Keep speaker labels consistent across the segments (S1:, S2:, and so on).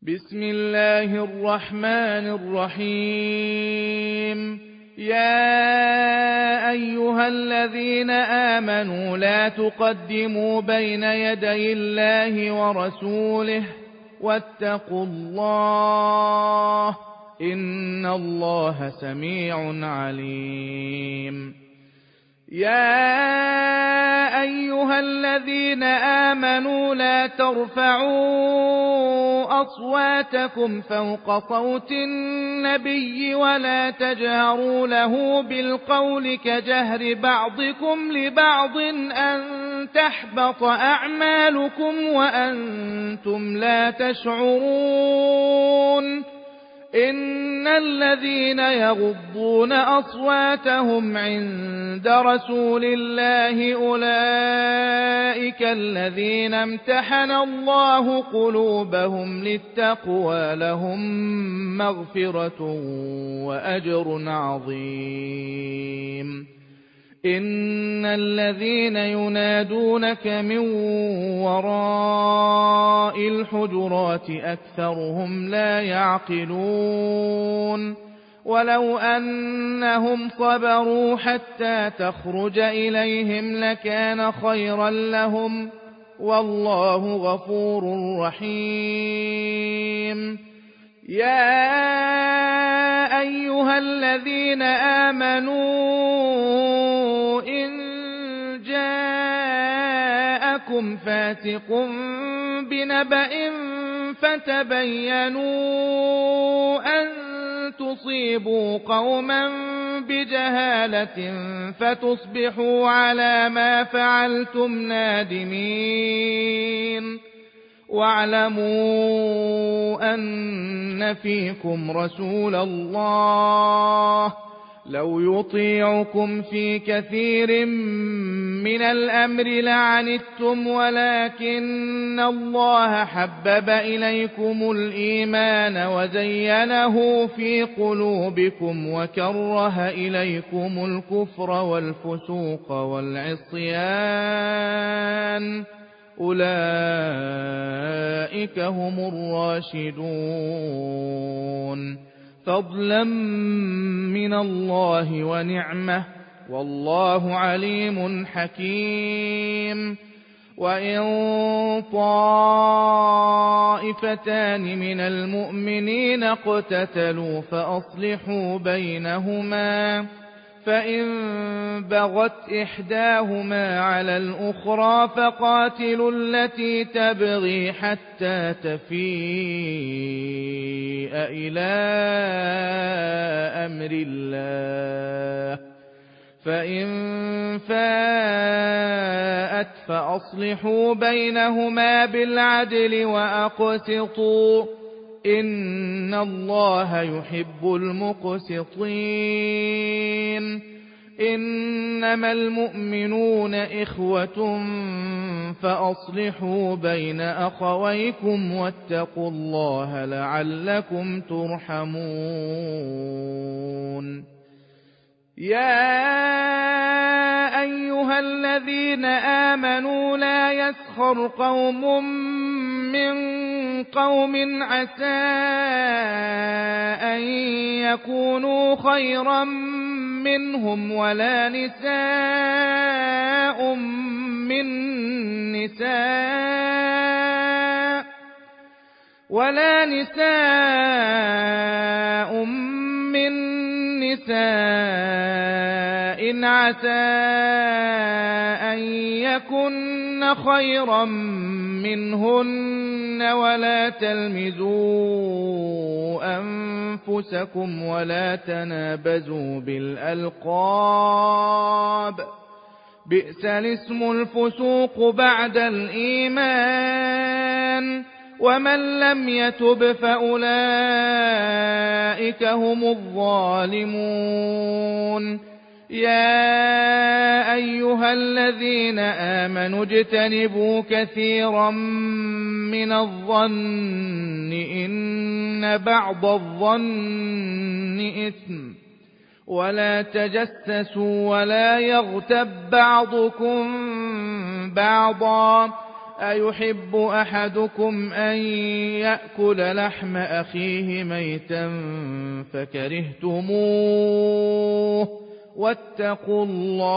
S1: بسم الله الرحمن الرحيم. يا أيها الذين آمنوا لا تقدموا بين يدي الله ورسوله واتقوا الله إن الله سميع عليم. يا أيها الذين آمنوا لا ترفعوا أصواتكم فوق صوت النبي ولا تجهروا له بالقول كجهر بعضكم لبعض أن تحبط أعمالكم وأنتم لا تشعرون. إن الذين يغضون أصواتهم عند رسول الله أولئك الذين امتحن الله قلوبهم للتقوى لهم مغفرة وأجر عظيم. إن الذين ينادونك من وراء الحجرات أكثرهم لا يعقلون. ولو أنهم صبروا حتى تخرج إليهم لكان خيرا لهم والله غفور رحيم. يا أيها الذين آمنوا إن جاءكم فاسق بنبأ فتبينوا أن تصيبوا قوما بجهالة فتصبحوا على ما فعلتم نادمين. واعلموا أن فيكم رسول الله لو يطيعكم في كثير من الأمر لعنتم ولكن الله حبب إليكم الإيمان وزينه في قلوبكم وكره إليكم الكفر والفسوق والعصيان أولئك هم الراشدون فضلا من الله ونعمة والله عليم حكيم. وإن طائفتان من المؤمنين اقتتلوا فأصلحوا بينهما فإن بغت إحداهما على الأخرى فقاتلوا التي تبغي حتى تفيء إلى أمر الله فإن فاءت فأصلحوا بينهما بالعدل وأقسطوا إن الله يحب المقسطين. إنما المؤمنون إخوة فأصلحوا بين أخويكم واتقوا الله لعلكم ترحمون. يا أيها الذين آمنوا لا يسخر قوم من قوم عسى أن يكونوا خيرا منهم ولا نساء من نساء عسى أن يكن خيرا منهن ولا تلمزوا أنفسكم ولا تنابزوا بالألقاب بئس الاسم الفسوق بعد الإيمان ومن لم يتب فأولئك هم الظالمون. يا أيها الذين آمنوا اجتنبوا كثيرا من الظن إن بعض الظن إثم ولا تجسسوا ولا يغتب بعضكم بعضا أيحب أحدكم أن يأكل لحم أخيه ميتا فكرهتموه واتقوا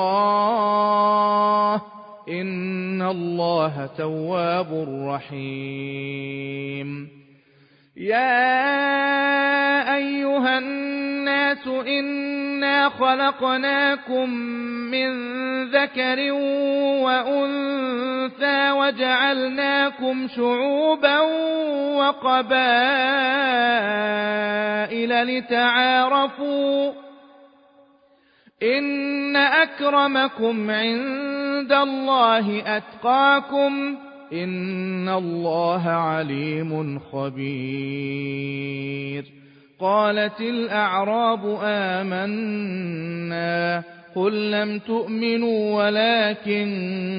S1: الله إن الله تواب رحيم يا أيها الناس إنا خلقناكم من ذكر وأنثى وجعلناكم شعوبا وقبائل لتعارفوا إن أكرمكم عند الله أتقاكم إن الله عليم خبير قالت الأعراب آمنا قل لم تؤمنوا ولكن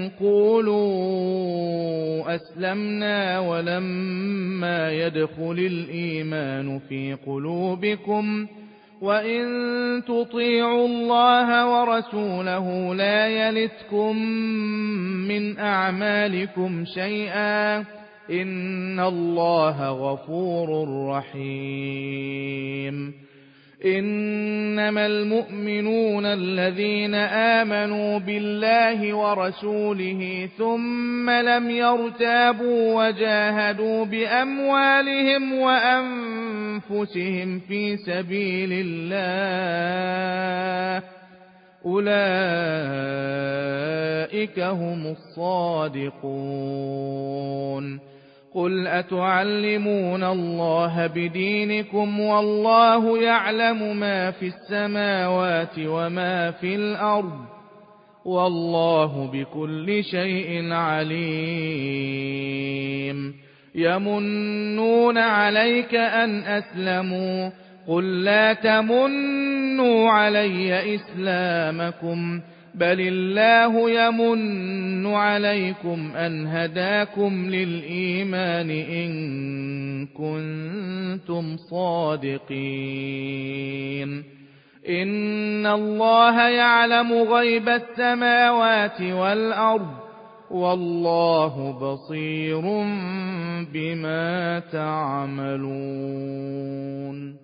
S1: قولوا أسلمنا ولما يدخل الإيمان في قلوبكم وإن تطيعوا الله ورسوله لا يلتكم من أعمالكم شيئا إن الله غفور رحيم إنما المؤمنون الذين آمنوا بالله ورسوله ثم لم يرتابوا وجاهدوا بأموالهم وأنفسهم في سبيل الله أولئك هم الصادقون قل أتعلمون الله بدينكم والله يعلم ما في السماوات وما في الأرض والله بكل شيء عليم يمنون عليك أن أسلموا قل لا تمنوا علي إسلامكم بل الله يمن عليكم أن هداكم للإيمان إن كنتم صادقين إن الله يعلم غيب السماوات والأرض والله بصير بما تعملون